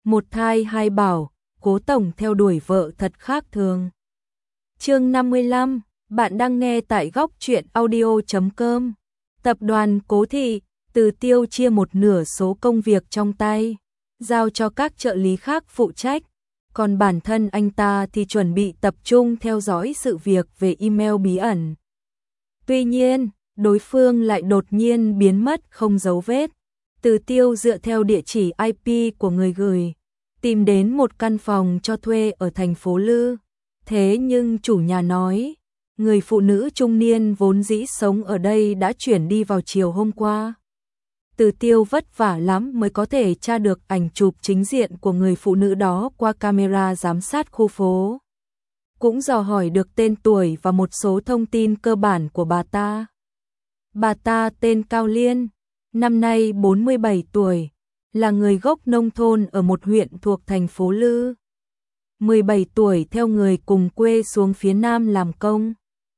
một thai hai bảo, Cố tổng theo đuổi vợ thật khác thường. Chương 55, bạn đang nghe tại góc truyện audio.com. Tập đoàn Cố Thị, Từ Tiêu chia một nửa số công việc trong tay, giao cho các trợ lý khác phụ trách, còn bản thân anh ta thì chuẩn bị tập trung theo dõi sự việc về email bí ẩn. Tuy nhiên, đối phương lại đột nhiên biến mất không dấu vết. Từ Tiêu dựa theo địa chỉ IP của người gửi, tìm đến một căn phòng cho thuê ở thành phố Lư. Thế nhưng chủ nhà nói, người phụ nữ trung niên vốn dĩ sống ở đây đã chuyển đi vào chiều hôm qua. Từ Tiêu vất vả lắm mới có thể tra được ảnh chụp chính diện của người phụ nữ đó qua camera giám sát khu phố. Cũng dò hỏi được tên tuổi và một số thông tin cơ bản của bà ta. Bà ta tên Cao Liên, năm nay 47 tuổi, là người gốc nông thôn ở một huyện thuộc thành phố Lư. 17 tuổi theo người cùng quê xuống phía Nam làm công.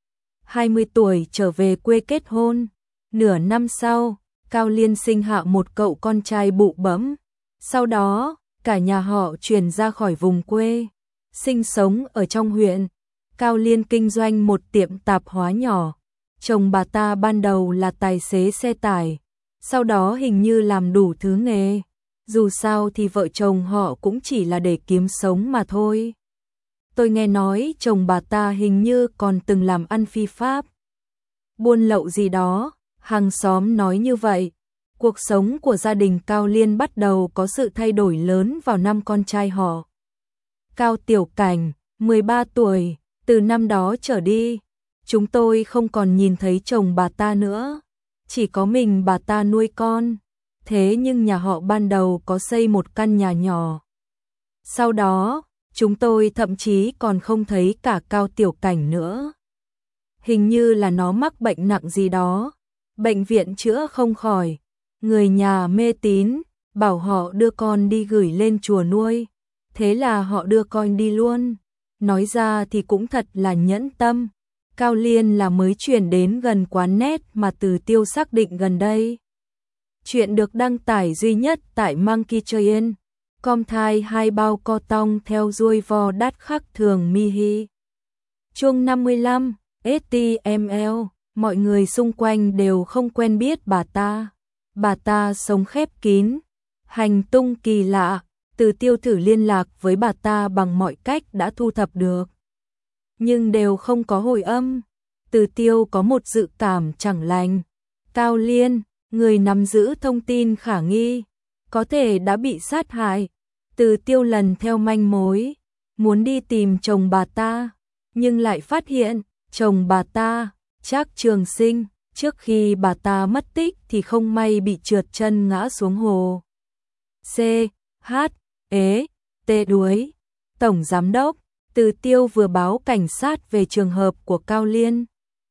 20 tuổi trở về quê kết hôn. Nửa năm sau, Cao Liên sinh hạ một cậu con trai bụ bẫm. Sau đó, cả nhà họ chuyển ra khỏi vùng quê, sinh sống ở trong huyện. Cao Liên kinh doanh một tiệm tạp hóa nhỏ. Chồng bà ta ban đầu là tài xế xe tải, sau đó hình như làm đủ thứ nghề. Dù sao thì vợ chồng họ cũng chỉ là để kiếm sống mà thôi. Tôi nghe nói chồng bà ta hình như còn từng làm ăn phi pháp, buôn lậu gì đó, hàng xóm nói như vậy. Cuộc sống của gia đình Cao Liên bắt đầu có sự thay đổi lớn vào năm con trai họ. Cao Tiểu Cảnh, 13 tuổi, từ năm đó trở đi, chúng tôi không còn nhìn thấy chồng bà ta nữa, chỉ có mình bà ta nuôi con. Thế nhưng nhà họ ban đầu có xây một căn nhà nhỏ. Sau đó, chúng tôi thậm chí còn không thấy cả Cao Tiểu Cảnh nữa. Hình như là nó mắc bệnh nặng gì đó, bệnh viện chữa không khỏi. Người nhà mê tín, bảo họ đưa con đi gửi lên chùa nuôi. Thế là họ đưa con đi luôn. Nói ra thì cũng thật là nhẫn tâm. Cao Liên là mới chuyển đến gần quán net mà Từ Tiêu xác định gần đây. Chuyện được đăng tải duy nhất tại Monkey Train. Com thai hai bao co tong theo ruồi vo đắt khác thường mi hi. Chương 55, HTML. Mọi người xung quanh đều không quen biết bà ta. Bà ta sống khép kín, hành tung kỳ lạ. Từ Tiêu thử liên lạc với bà ta bằng mọi cách đã thu thập được, nhưng đều không có hồi âm. Từ Tiêu có một dự cảm chẳng lành. Cao Liên, người nắm giữ thông tin khả nghi, có thể đã bị sát hại. Từ Tiêu lần theo manh mối, muốn đi tìm chồng bà ta, nhưng lại phát hiện chồng bà ta, Trác Trường Sinh, trước khi bà ta mất tích thì không may bị trượt chân ngã xuống hồ. C. H. Ế. T. Đuối. Tổng Giám đốc, Từ Tiêu vừa báo cảnh sát về trường hợp của Cao Liên,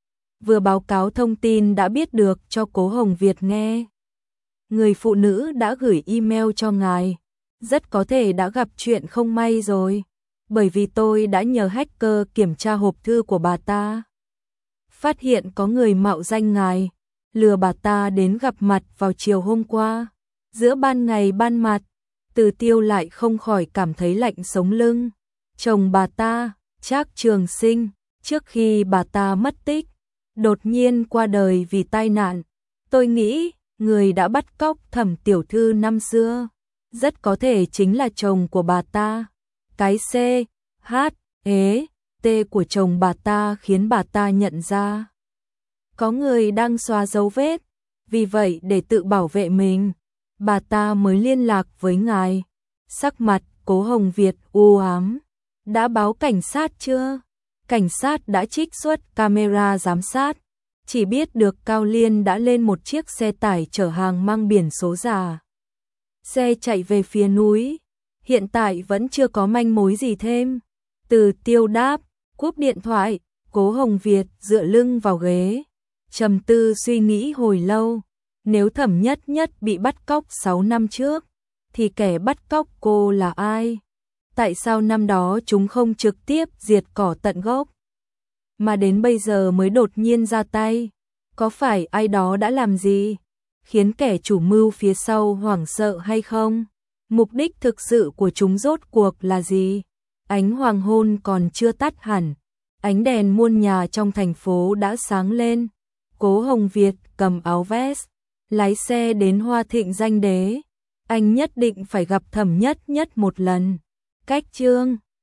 vừa báo cáo thông tin đã biết được cho Cố Hồng Việt nghe. Người phụ nữ đã gửi email cho ngài, rất có thể đã gặp chuyện không may rồi, bởi vì tôi đã nhờ hacker kiểm tra hộp thư của bà ta. Phát hiện có người mạo danh ngài, lừa bà ta đến gặp mặt vào chiều hôm qua. Giữa ban ngày ban mặt, Từ Tiêu lại không khỏi cảm thấy lạnh sống lưng. Chồng bà ta, Trác Trường Sinh, trước khi bà ta mất tích, đột nhiên qua đời vì tai nạn. Tôi nghĩ, người đã bắt cóc Thẩm tiểu thư năm xưa, rất có thể chính là chồng của bà ta. Cái C, H, Ế, T của chồng bà ta khiến bà ta nhận ra có người đang xóa dấu vết. Vì vậy để tự bảo vệ mình, bà ta mới liên lạc với ngài. Sắc mặt Cố Hồng Việt u ám. Đã báo cảnh sát chưa? Cảnh sát đã trích xuất camera giám sát, chỉ biết được Cao Liên đã lên một chiếc xe tải chở hàng mang biển số giả. Xe chạy về phía núi, hiện tại vẫn chưa có manh mối gì thêm. Từ Tiêu đáp, cúp điện thoại. Cố Hồng Việt dựa lưng vào ghế, trầm tư suy nghĩ hồi lâu. Nếu Thẩm Nhất Nhất bị bắt cóc 6 năm trước, thì kẻ bắt cóc cô là ai? Tại sao năm đó chúng không trực tiếp diệt cỏ tận gốc, mà đến bây giờ mới đột nhiên ra tay? Có phải ai đó đã làm gì, khiến kẻ chủ mưu phía sau hoảng sợ hay không? Mục đích thực sự của chúng rốt cuộc là gì? Ánh hoàng hôn còn chưa tắt hẳn, ánh đèn muôn nhà trong thành phố đã sáng lên. Cố Hồng Việt cầm áo vest, lái xe đến Hoa Thịnh Danh Đế. Anh nhất định phải gặp Thẩm Nhất Nhất một lần. Cách chương